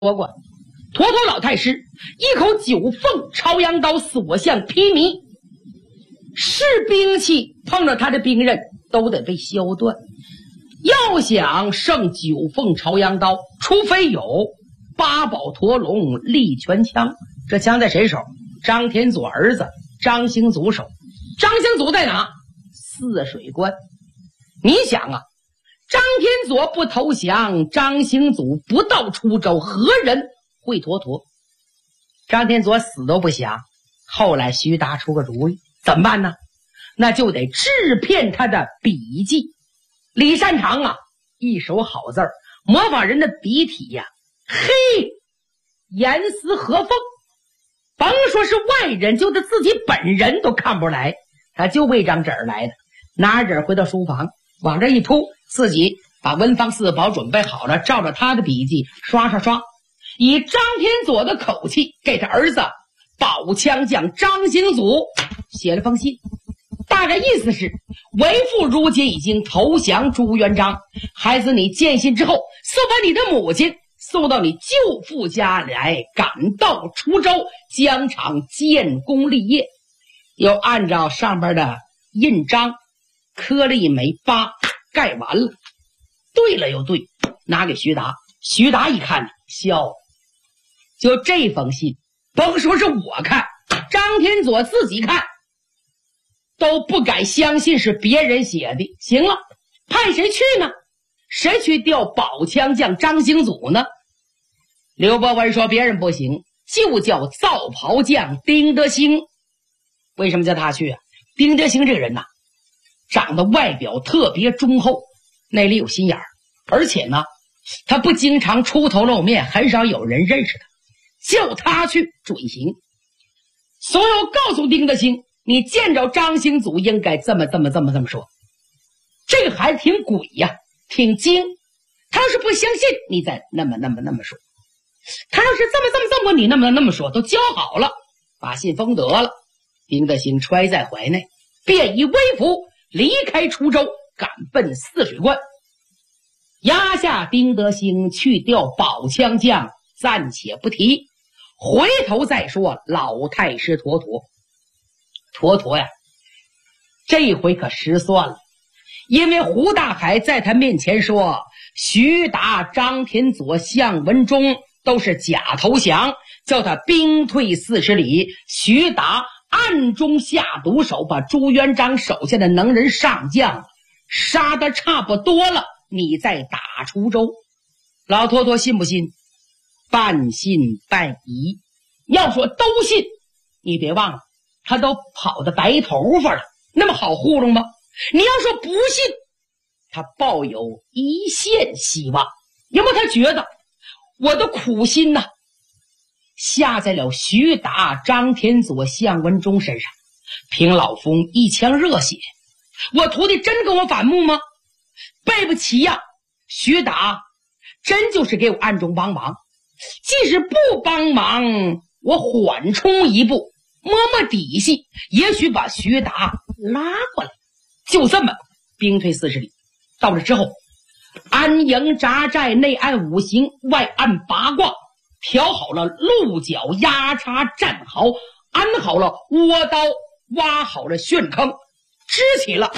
说过，坨坨老太师一口九凤朝阳刀所向披靡，是兵器碰着他的兵刃都得被削断。要想胜九凤朝阳刀，除非有八宝驼龙力拳枪。这枪在谁手？张天佐儿子张兴祖手。张兴祖在哪？泗水关。你想啊，张天佐不投降，张兴祖不到出州，何人会妥妥？张天佐死都不降。后来徐达出个主意，怎么办呢？那就得制骗他的笔迹。李善长啊，一手好字儿，模仿人的笔体呀，嘿，严丝合缝，甭说是外人，就他自己本人都看不出来，他就为张纸儿来的。拿着纸回到书房，往这一铺，自己把文房四宝准备好了，照着他的笔记刷刷刷，以张天佐的口气给他儿子宝枪将张兴祖写了封信，大概意思是为父如今已经投降朱元璋，孩子你见信之后，送把你的母亲送到你舅父家来，赶到滁州疆场建功立业，又按照上边的印章刻了一枚疤，盖完了，对了又对，拿给徐达。徐达一看笑了，就这封信，甭说是我看，张天佐自己看都不敢相信是别人写的。行了，派谁去呢？谁去调宝枪将张兴祖呢？刘伯温说别人不行，就叫皂袍将丁德兴。为什么叫他去啊？丁德兴这个人呐，长得外表特别忠厚，内里有心眼儿，而且呢他不经常出头露面，很少有人认识他，叫他去准行。所以我告诉丁德兴，你见着张兴祖应该这么说。这个孩子挺鬼呀，挺精，他要是不相信，你再那么说。他要是这么你那么说，都教好了，把信封得了。丁德兴揣在怀内，便以微服离开滁州，赶奔泗水关。压下丁德兴去调宝枪将，暂且不提，回头再说老太师妥妥呀，这回可失算了，因为胡大海在他面前说徐达、张天佐、项文忠都是假投降，叫他兵退40里。徐达暗中下毒手，把朱元璋手下的能人上将杀得差不多了，你再打滁州。老妥妥信不信？半信半疑。要说都信，你别忘了他都跑得白头发了，那么好糊弄吗？你要说不信，他抱有一线希望，因为他觉得我的苦心呐下在了徐达、张天佐、项文忠身上，凭老夫一腔热血，我徒弟真跟我反目吗？背不起呀，徐达真就是给我暗中帮忙，即使不帮忙，我缓冲一步，摸摸底细，也许把徐达拉过来。就这么兵退40里，到了之后，安营扎寨，内按5行，外按8卦，调好了鹿角压叉，站好，安好了窝刀，挖好了陷坑，支起了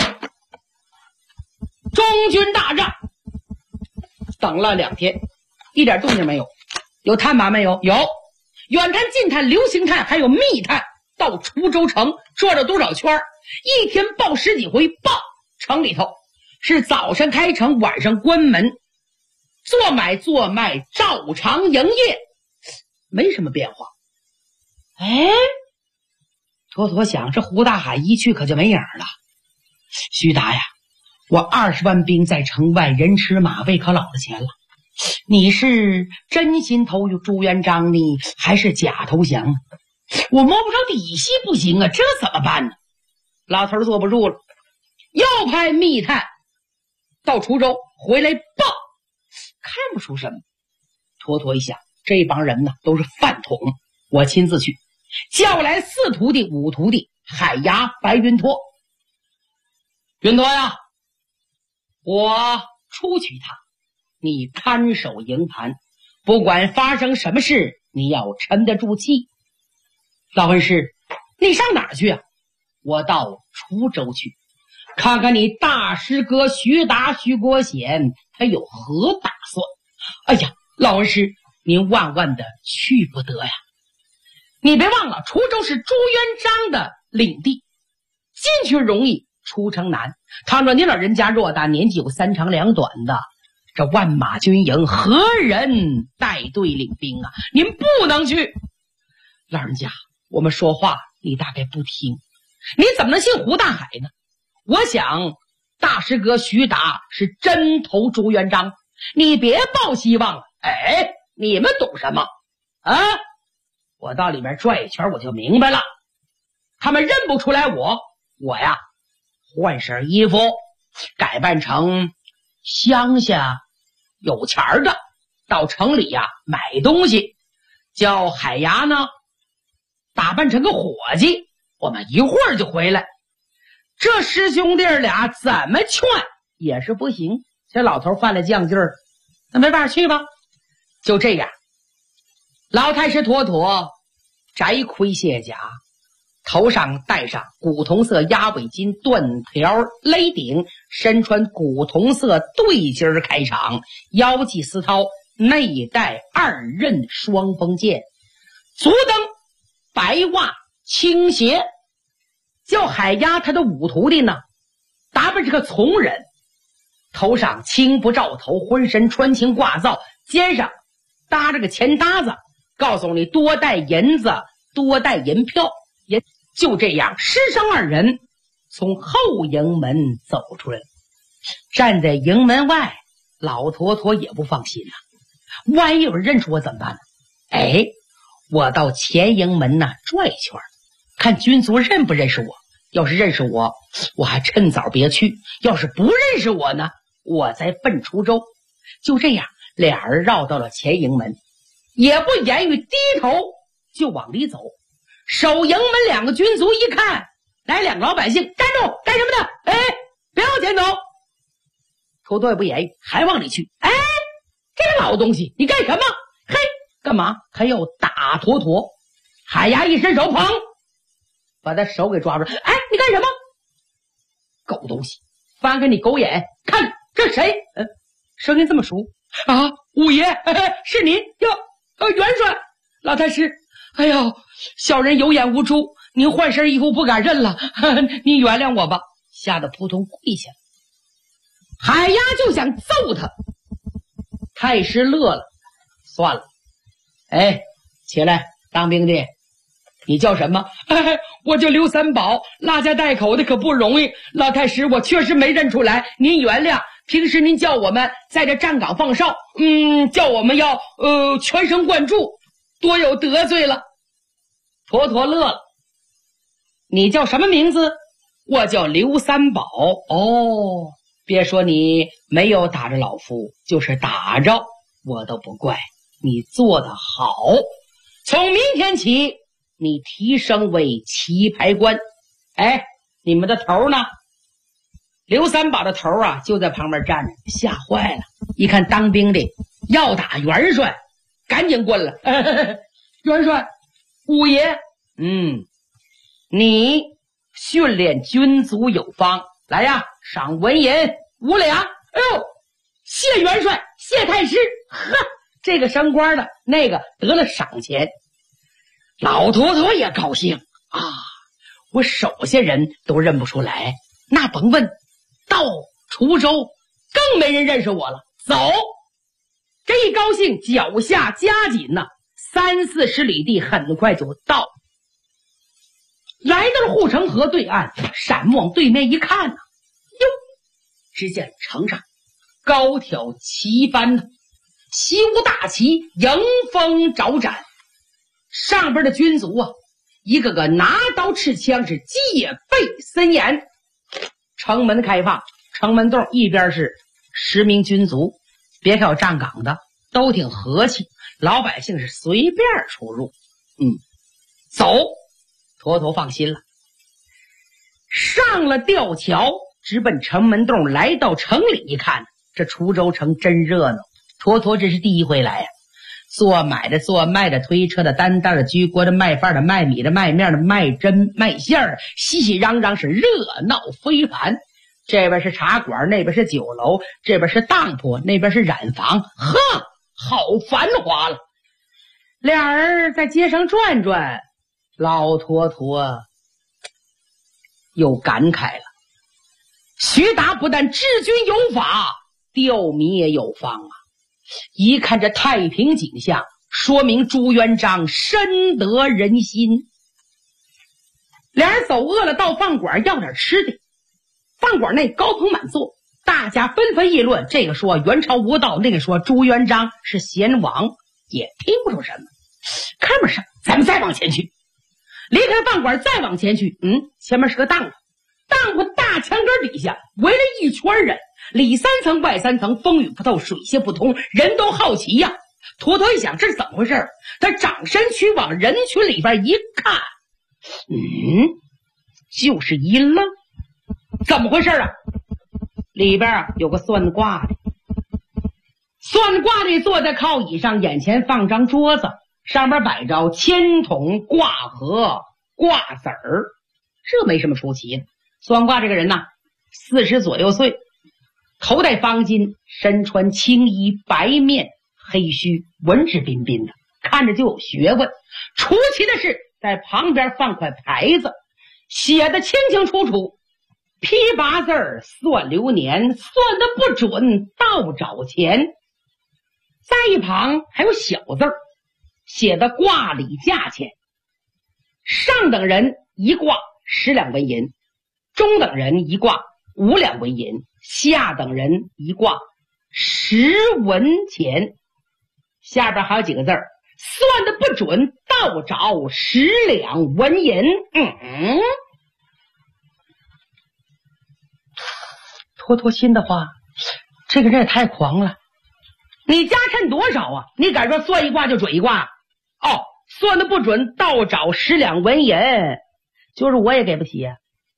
中军大帐。等了2天，一点动静没有。有探马没有？有。远探、近探、流星探还有密探，到滁州城转了多少圈，一天报10几回。报城里头是早上开城，晚上关门，做买做卖照常营业，没什么变化。妥妥想，这胡大海一去可就没影了。徐达呀，我20万兵在城外，人吃马喂，可老了钱了。你是真心投朱元璋呢，还是假投降呢？我摸不着底细不行啊，这怎么办呢？老头坐不住了，又派密探到滁州回来报，看不出什么。妥妥一想，这帮人呢都是饭桶，我亲自去，叫来4徒弟5徒弟，海牙、白云托。云托呀，我出去一趟，你看守营盘， 不管发生什么事，你要沉得住气。老恩师，你上哪儿去啊？我到滁州去，看看你大师哥徐达、徐国显他有何打算。哎呀，老恩师，您万万的去不得呀！你别忘了，滁州是朱元璋的领地，进去容易，出城难。倘若您老人家偌大年纪有3长2短的，这万马军营何人带队领兵啊？您不能去。老人家，我们说话你大概不听，你怎么能信胡大海呢？我想大师哥徐达是真投朱元璋，你别抱希望了。哎，你们懂什么啊？我到里面转一圈我就明白了，他们认不出来我呀换身衣服，改扮成乡下有钱的，到城里呀买东西，叫海牙呢打扮成个伙计，我们一会儿就回来。这师兄弟俩怎么劝也是不行，这老头犯了犟劲儿，那没办法去吧。就这样，老太师妥妥摘盔卸甲，头上戴上古铜色鸭尾巾缎条勒顶，身穿古铜色对襟开场，腰系丝绦，内带2刃双锋剑，足蹬白袜青鞋。叫海鸭他的五徒弟呢打扮这个从人，头上青布罩头，浑身穿青挂皂，肩上搭着个钱搭子，告诉你多带银子，多带银票。也就这样，师生2人从后营门走出来了。站在营门外，老坨坨也不放心了，万一有人认出我怎么办呢？哎，我到前营门转一圈，看军卒认不认识我。要是认识我，我还趁早别去；要是不认识我呢，我再奔滁州。就这样，俩人绕到了前营门，也不言语，低头就往里走。守营门2个军卒一看来2个老百姓，站住！干什么的？哎，别往前走！坨坨也不言语，还往里去。哎，这个老东西，你干什么？嘿，干嘛？还要打坨坨？海牙一伸手，砰，把他手给抓住。哎，你干什么？狗东西，翻开你狗眼，看这谁？声音这么熟啊！五爷，是您哟？元帅，老太师。哎呦，小人有眼无珠，您换身衣服不敢认了，您原谅我吧。吓得扑通跪下。海鸭就想揍他，太师乐了，算了。哎，起来，当兵的，你叫什么？我叫刘三宝，拉家带口的可不容易。老太师，我确实没认出来，您原谅。平时您叫我们在这站岗放哨，叫我们要全神贯注，多有得罪了。坨坨乐了。你叫什么名字？我叫刘三宝。哦，别说你没有打着老夫，就是打着我都不怪。你做得好，从明天起你提升为旗牌官。哎，你们的头呢？刘三宝的头就在旁边站着，吓坏了。一看当兵的要打元帅，赶紧过来。元帅，五爷，你训练军卒有方，来呀，赏文银5两。哎呦，谢元帅，谢太师。呵，这个升官的，那个得了赏钱。老坨坨也高兴啊，我手下人都认不出来，那甭问，到滁州更没人认识我了。走，这一高兴，脚下加紧3、40里地很快就到。来到了护城河对岸，闪目往对面一看哟，只见城上高挑旗帆，西吴大旗迎风招展，上边的军卒一个个拿刀持枪，是戒备森严。城门开放，城门洞一边是10名军卒，别看有站岗的，都挺和气，老百姓是随便出入。走，坨坨放心了。上了吊桥，直奔城门洞，来到城里一看，这滁州城真热闹。坨坨这是第一回来呀， 做买的做卖的，推车的担担的，居锅的，卖饭的，卖米的，卖面的，卖针卖馅儿，熙熙攘攘，是热闹非凡。这边是茶馆，那边是酒楼，这边是当铺，那边是染坊，呵，好繁华了。俩人在街上转转，老坨坨又感慨了。徐达不但治军有法，吊民也有方啊！一看这太平景象，说明朱元璋深得人心。俩人走饿了，到饭馆要点吃的。饭馆内高朋满座，大家纷纷议论，这个说元朝无道，那个说朱元璋是贤王，也听不出什么。看不上，咱们再往前去。离开饭馆再往前去，前面是个当铺。当铺大墙根底下围了一圈人，里三层外三层，风雨不透，水泄不通，人都好奇呀。坨坨一想，这是怎么回事？他掌身躯往人群里边一看，就是一愣，怎么回事啊？里边有个算卦的，算卦的坐在靠椅上，眼前放张桌子，上面摆着签筒、卦盒、卦子儿，这没什么出奇的。算卦这个人呐，40左右岁，头戴方巾，身穿青衣，白面黑须，文质彬彬的，看着就有学问。出奇的是，在旁边放块牌子，写的清清楚楚，批8字儿，算流年，算的不准，倒找钱。在一旁还有小字儿，写的卦理价钱。上等人一卦10两纹银，中等人一卦5两纹银，下等人一卦10文钱。下边还有几个字儿，算的不准，倒找10两纹银。坨坨心的话，这个人也太狂了。你家趁多少啊？你敢说算一卦就准一卦？算的不准，倒找10两纹银，就是我也给不起呀。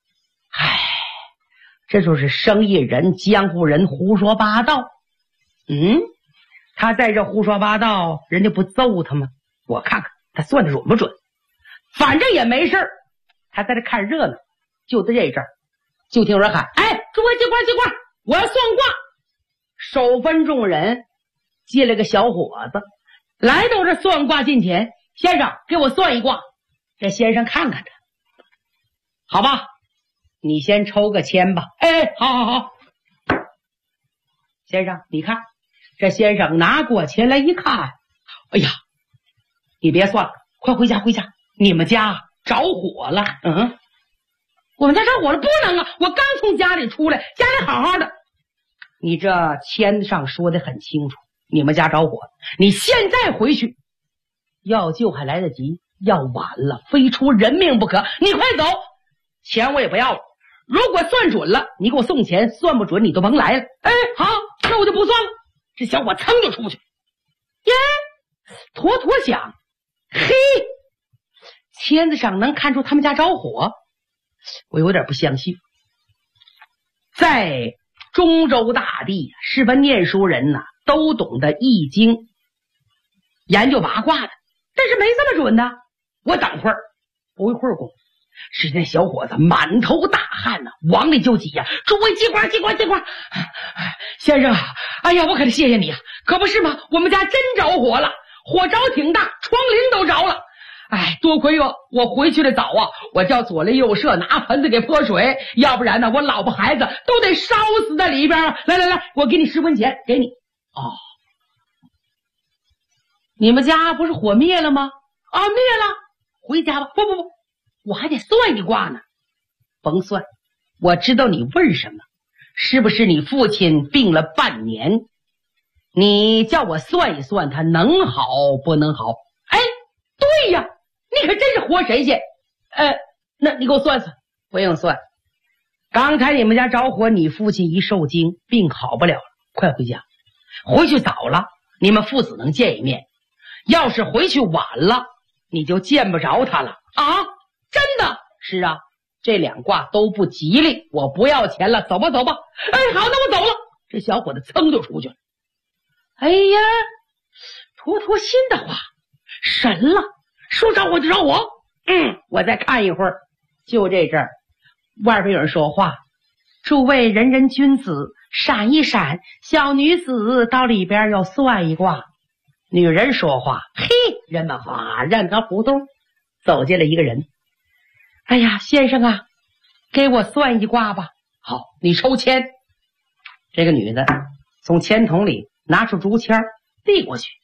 这就是生意人、江湖人胡说八道。他在这胡说八道，人家不揍他吗？我看看他算的准不准。反正也没事儿，他在这看热闹。就在这阵儿，就听有人喊：“诸位借卦，我要算卦。”手分众人进来个小伙子，来到这算卦近前：“先生，给我算一卦。”这先生看看他，好吧，你先抽个签吧。好。先生，你看。这先生拿过钱来一看，哎呀，你别算了，快回家，你们家着火了。我们家着火了？不能啊，我刚从家里出来，家里好好的。你这签上说的很清楚，你们家着火了，你现在回去，要救还来得及，要晚了非出人命不可。你快走，钱我也不要了，如果算准了你给我送钱，算不准你都甭来了。好，那我就不算了。这小伙噌就出去。坨坨想，签子上能看出他们家着火，我有点不相信。在中州大地，是份念书人呐，都懂得易经，研究八卦的，但是没这么准的。我等会儿，不一会儿功夫，只见小伙子满头大汗呐，往里就挤呀！诸位借卦！先生啊，哎呀，我可得谢谢你啊！可不是吗？我们家真着火了，火着挺大，窗棂都着了。多亏我回去的早啊，我叫左邻右舍拿盆子给泼水，要不然呢，我老婆孩子都得烧死在里边。来，我给你10文钱，给你。你们家不是火灭了吗？灭了，回家吧。不，我还得算一卦呢。甭算，我知道你问什么，是不是你父亲病了半年？你叫我算一算，他能好不能好？对呀，你可真是活神仙。那你给我算算。不用算，刚才你们家着火，你父亲一受惊，病好不了了，快回家。回去早了，你们父子能见一面；要是回去晚了，你就见不着他了。真的？是啊，这2卦都不吉利，我不要钱了，走吧。好，那我走了。这小伙子噌就出去了。 坨坨心的话，神了，说找我就找我。我再看一会儿。就这阵儿，外边有人说话：“诸位人人君子，闪一闪，小女子到里边要算一卦。”女人说话：“嘿，人们哗，让个胡同走进了一个人。哎呀，先生啊，给我算一卦吧。好，你抽签。”这个女的从签筒里拿出竹签递过去。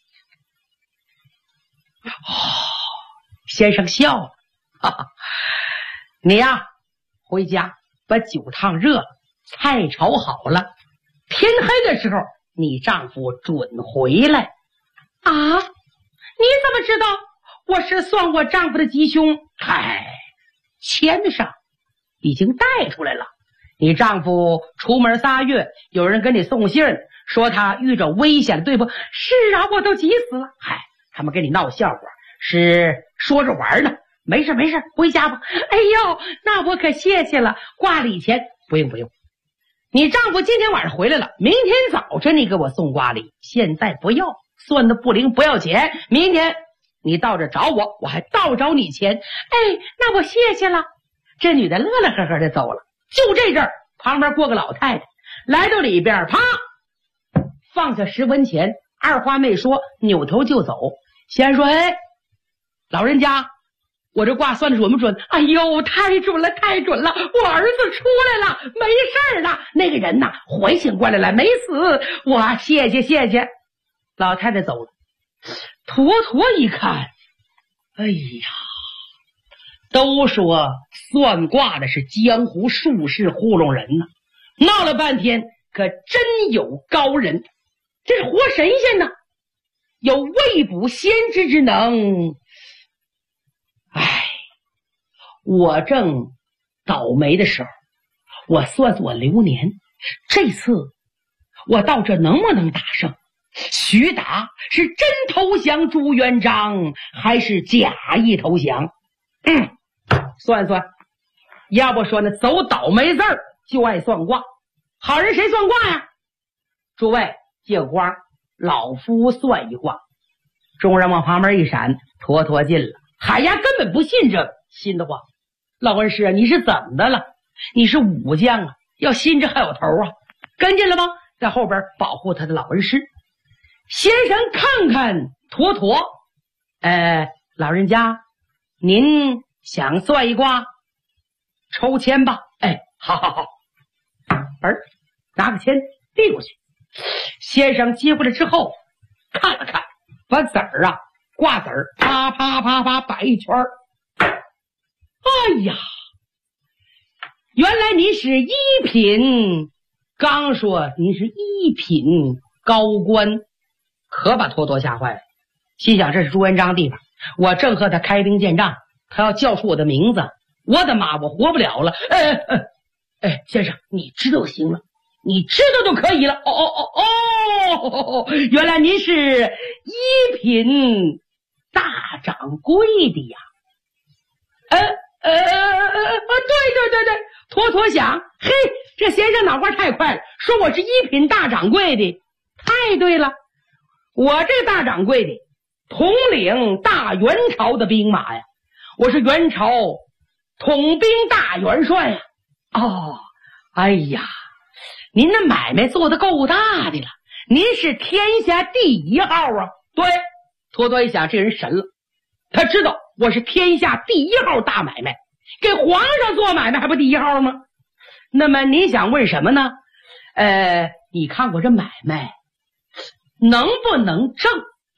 先生笑了，哈哈，你呀，回家把酒烫热了，菜炒好了，天黑的时候你丈夫准回来。啊，你怎么知道我是算我丈夫的吉凶？嗨，签上已经带出来了。你丈夫出门3月，有人跟你送信说他遇着危险，对不？是啊，我都急死了。嗨，他们跟你闹笑话，是说着玩呢。没事没事，回家吧。哎呦，那我可谢谢了。挂礼钱不用不用。你丈夫今天晚上回来了，明天早晨你给我送挂礼，现在不要，算的不灵不要钱。明天你到这找我，我还倒找你钱。哎，那我谢谢了。这女的乐乐呵呵的走了。就这阵儿，旁边过个老太太，来到里边，啪，放下10文钱，二话没说，扭头就走。先说：“哎，老人家，我这卦算的准不准？”“哎呦，太准了，太准了！我儿子出来了，没事了。那个人呐，缓醒过来了，没死。我谢谢谢谢。”老太太走了。坨坨一看，哎呀，都说算卦的是江湖术士糊弄人呢，闹了半天可真有高人，这是活神仙呢，有未卜先知之能。哎，我正倒霉的时候，我算我流年，这次我到这能不能打胜？徐达是真投降朱元璋还是假意投降？算算，要不说呢，走倒霉字儿就爱算卦。好人谁算卦呀？诸位借瓜，老夫算一卦。众人往旁边一闪，坨坨进了。海牙根本不信这个，信的话，老恩师啊，你是怎么的了？你是武将啊，要信这还有头啊？跟进了吗？在后边保护他的老恩师。先生看看坨坨，老人家，您想算一卦？抽签吧。哎，好好好。拿个签递过去。先生接过来之后，看了看，把子儿啊，挂子儿，啪啪啪啪摆一圈。哎呀，原来您是一品，刚说您是一品高官，可把坨坨吓坏了。心想这是朱元璋地方，我正和他开兵见仗，他要叫出我的名字，我的妈，我活不了了。先生，你知道就行了，你知道就可以了。原来您是一品大掌柜的呀。对，坨坨想，嘿，这先生脑瓜太快了，说我是一品大掌柜的，太对了，我这大掌柜的统领大元朝的兵马呀，我是元朝统兵大元帅呀。哎呀，您的买卖做得够大的了，您是天下第一号啊。对，坨坨一想，这人神了，他知道我是天下第一号大买卖，给皇上做买卖还不第一号吗？那么您想问什么呢？你看我这买卖能不能挣？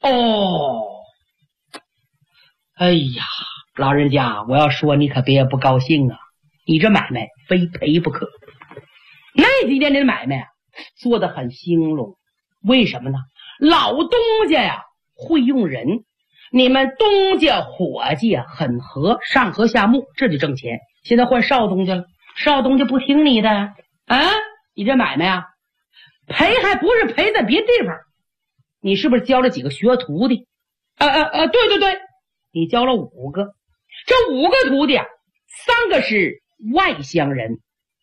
哎呀，老人家，我要说你可别不高兴啊，你这买卖非赔不可。那几年的买卖啊，做得很兴隆。为什么呢？老东家呀会用人，你们东家伙计啊很和，上和下睦，这就挣钱。现在换少东家了，少东家不听你的啊，你这买卖啊赔，还不是赔在别地方，你是不是教了几个学徒弟？对，你教了5个，这5个徒弟啊，3个是外乡人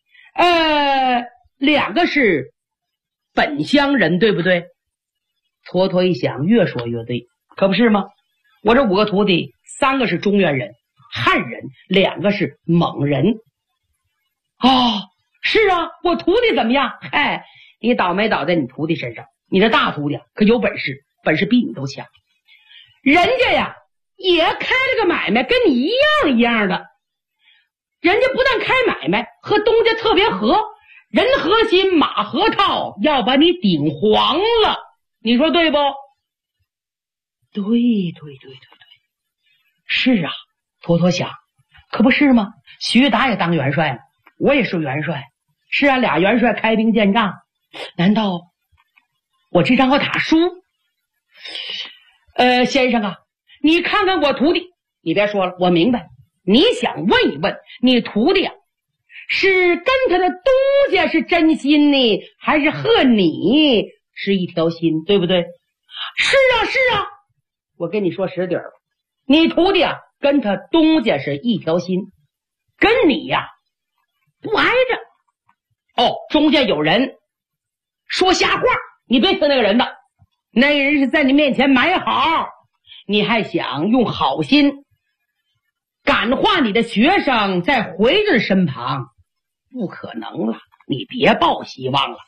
，2个是本乡人，对不对？坨坨一想，越说越对， 可不是吗？我这5个徒弟，3个是中原人、汉人，2个是蒙人。哦，是啊，我徒弟怎么样？嗨，你倒霉倒在你徒弟身上。你这大徒弟可有本事，本事比你都强。人家呀也开了个买卖，跟你一样的。人家不但开买卖，和东家特别合，人合心，马合套，要把你顶黄了。你说对不？对，是啊，坨坨想，可不是吗？徐达也当元帅了，我也是元帅。是啊，俩元帅开兵见仗，难道我这张塔输？先生啊，你看看我徒弟，你别说了，我明白。你想问一问你徒弟啊，是跟他的东家是真心呢，还是和你是一条心，对不对？是啊，我跟你说实底儿，你徒弟啊跟他东家是一条心，跟你呀不挨着。哦，中间有人说瞎话，你别听那个人的，那个人是在你面前买好，你还想用好心感化你的学生再回到身旁，不可能了，你别抱希望了。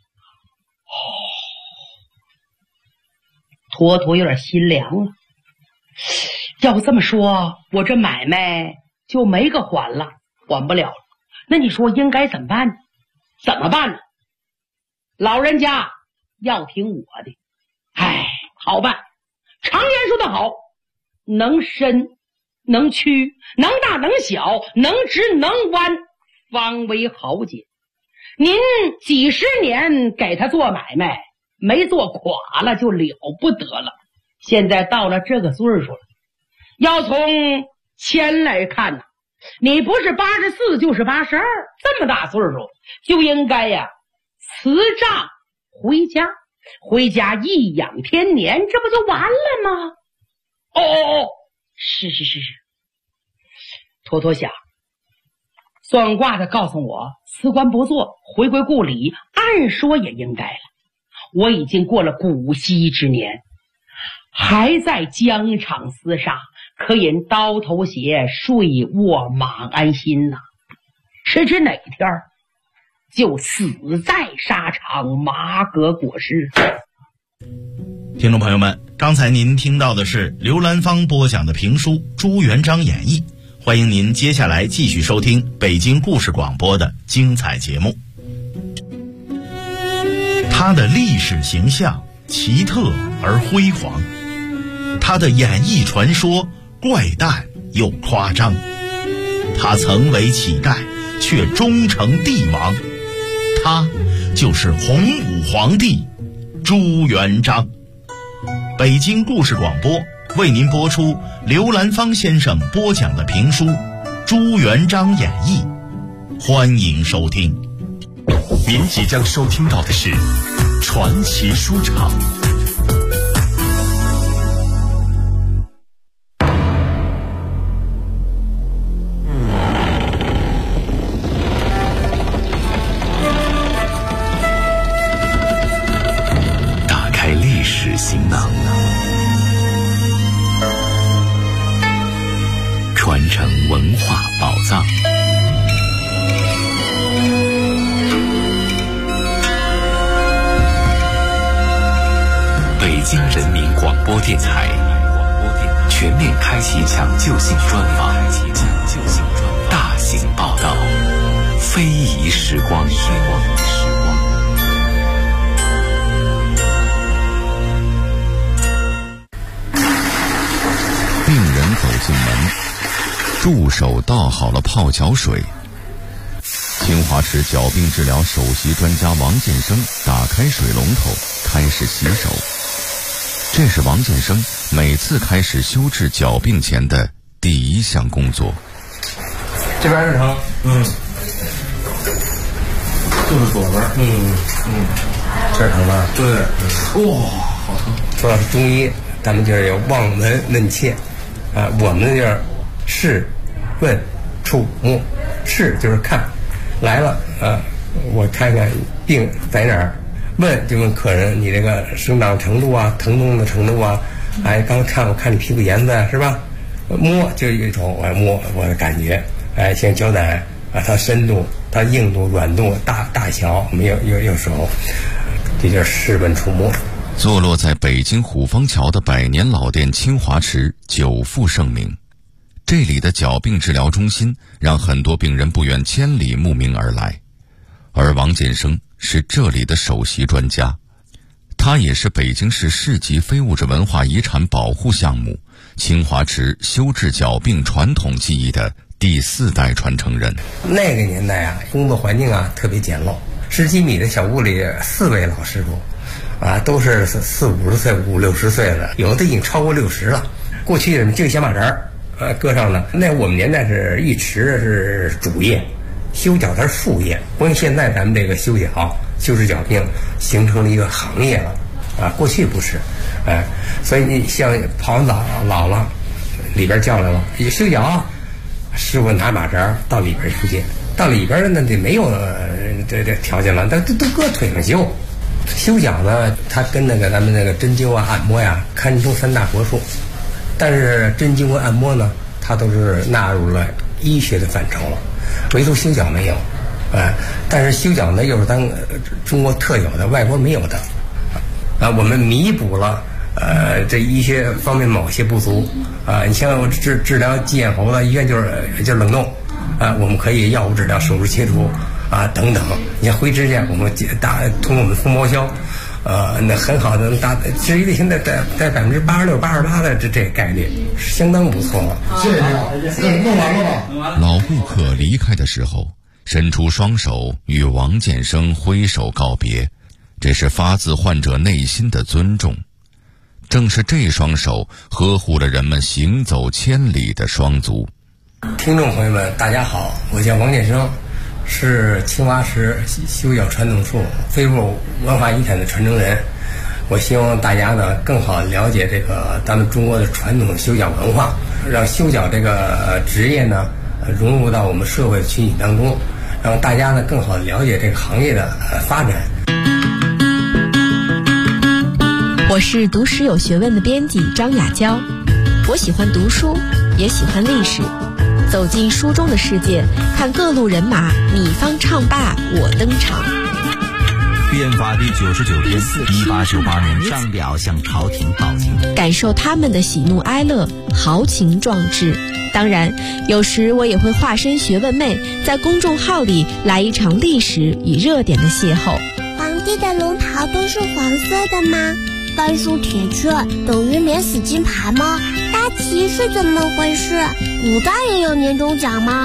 坨坨有点心凉了，要这么说，我这买卖就没个还了，还不了了。那你说应该怎么办呢？怎么办呢？老人家要听我的。好办，常言说得好，能伸能屈，能大能小，能直能弯，方为好解。您几十年给他做买卖，没做垮了就了不得了。现在到了这个岁数了，要从钱来看呢，你不是84就是82，这么大岁数就应该呀辞账回家颐养天年，这不就完了吗？是。坨坨想，算卦的告诉我，辞官不做，回归故里，按说也应该了。我已经过了古稀之年，还在疆场厮杀，可引刀头鞋，睡卧马鞍心呐。谁知哪天就死在沙场，马革裹尸。 听众朋友们，刚才您听到的是刘兰芳播讲的评书《朱元璋演义》，欢迎您接下来继续收听北京故事广播的精彩节目。他的历史形象奇特而辉煌，他的演艺传说怪诞又夸张，他曾为乞丐却终成帝王，他就是洪武皇帝朱元璋。北京故事广播为您播出刘兰芳先生播讲的评书《朱元璋演义》，欢迎收听。 您即将收听到的是传奇书场。打开历史行囊，传承文化宝藏。北京人民广播电台全面开启抢救性专访，大型报道，非遗时光。 病人走进门，助手倒好了泡脚水。清华池脚病治疗首席专家王建生打开水龙头，开始洗手。这是王建生每次开始修治脚病前的第一项工作。 这边是疼，就是左边，这疼吧？对，哇，好疼。说到中医，咱们就是有望闻问切，我们就是视、问、触、摸。视就是看，来了我看看病在哪儿。问就问客人你这个生长程度啊，疼痛的程度啊， 哎，刚看我看你皮肤颜色是吧？摸就有一种我摸我的感觉，哎，像脚奶啊，它深度、它硬度、软度、大小，我们有手，这就是事半触摸。 坐落在北京虎坊桥的百年老店清华池久负盛名，这里的脚病治疗中心让很多病人不远千里慕名而来，而王建生是这里的首席专家，他也是北京市市级非物质文化遗产保护项目清华池修治脚病传统技艺的第4代传承人。 那个年代啊，工作环境啊特别简陋，10几米的小屋里4位老师傅啊，都是40、50岁、50、60岁的，有的已经超过60了。过去人就小马扎搁上了。那我们年代是一池是主业，修脚它是副业。不像现在咱们这个修脚、修治脚病形成了一个行业了啊，过去不是，哎，所以你像跑完澡老了，里边叫来了修脚，师傅拿马扎到里边修去，到里边呢就没有这条件了，都搁腿上修。修脚呢，它跟那个咱们那个针灸啊、按摩呀，堪称3大国术。但是针灸和按摩呢，它都是纳入了医学的范畴了，唯独修脚没有。但是修脚呢，又是咱中国特有的，外国没有的。我们弥补了这医学方面某些不足啊。你像治疗鸡眼喉的医院就是冷冻啊，我们可以药物治疗、手术切除啊等等。你像灰指甲，我们通过我们蜂毛消，那很好的治愈率现在在86%、88%的这概率相当不错了。 谢谢您，弄完了吧？ 老顾客离开的时候，伸出双手与王建生挥手告别，这是发自患者内心的尊重。正是这双手呵护了人们行走千里的双足。 听众朋友们，大家好，我叫王建生，是清华池修脚传统术非物质文化遗产的传承人。我希望大家呢更好了解这个咱们中国的传统修脚文化，让修脚这个职业呢融入到我们社会群体当中，让大家呢更好了解这个行业的发展。 我是读史有学问的编辑张雅娇，我喜欢读书，也喜欢历史，走进书中的世界，看各路人马，你方唱罢我登场。 变法第99天，1898年上表向朝廷报警， 感受他们的喜怒哀乐，豪情壮志。当然，有时我也会化身学问妹，在公众号里来一场历史与热点的邂逅。 皇帝的龙袍都是黄色的吗？甘肃铁雀等于免死金牌吗？大旗是怎么回事？古代也有年终奖吗？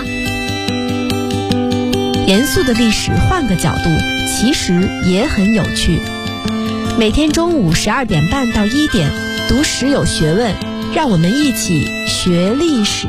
严肃的历史换个角度，其实也很有趣。每天中午12点半到1点，读史有学问，让我们一起学历史。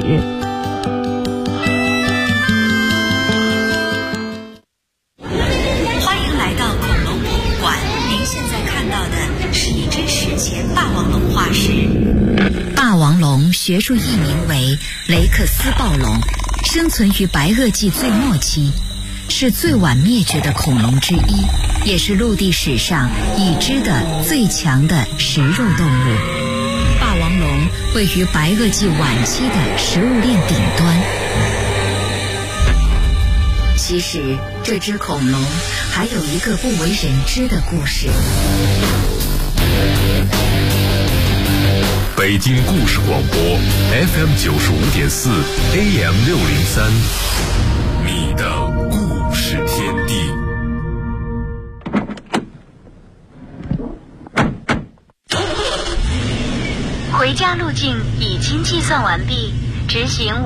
欢迎来到恐龙博物馆，您现在看到的是一只史前霸王龙化石。霸王龙学术译名为雷克斯暴龙，生存于白垩纪最末期，是最晚灭绝的恐龙之一，也是陆地史上已知的最强的食肉动物。霸王龙位于白垩纪晚期的食物链顶端。其实这只恐龙还有一个不为人知的故事。 北京故事广播 FM 95.4 AM 603，你的故事天地。 回家路径已经计算完毕，执行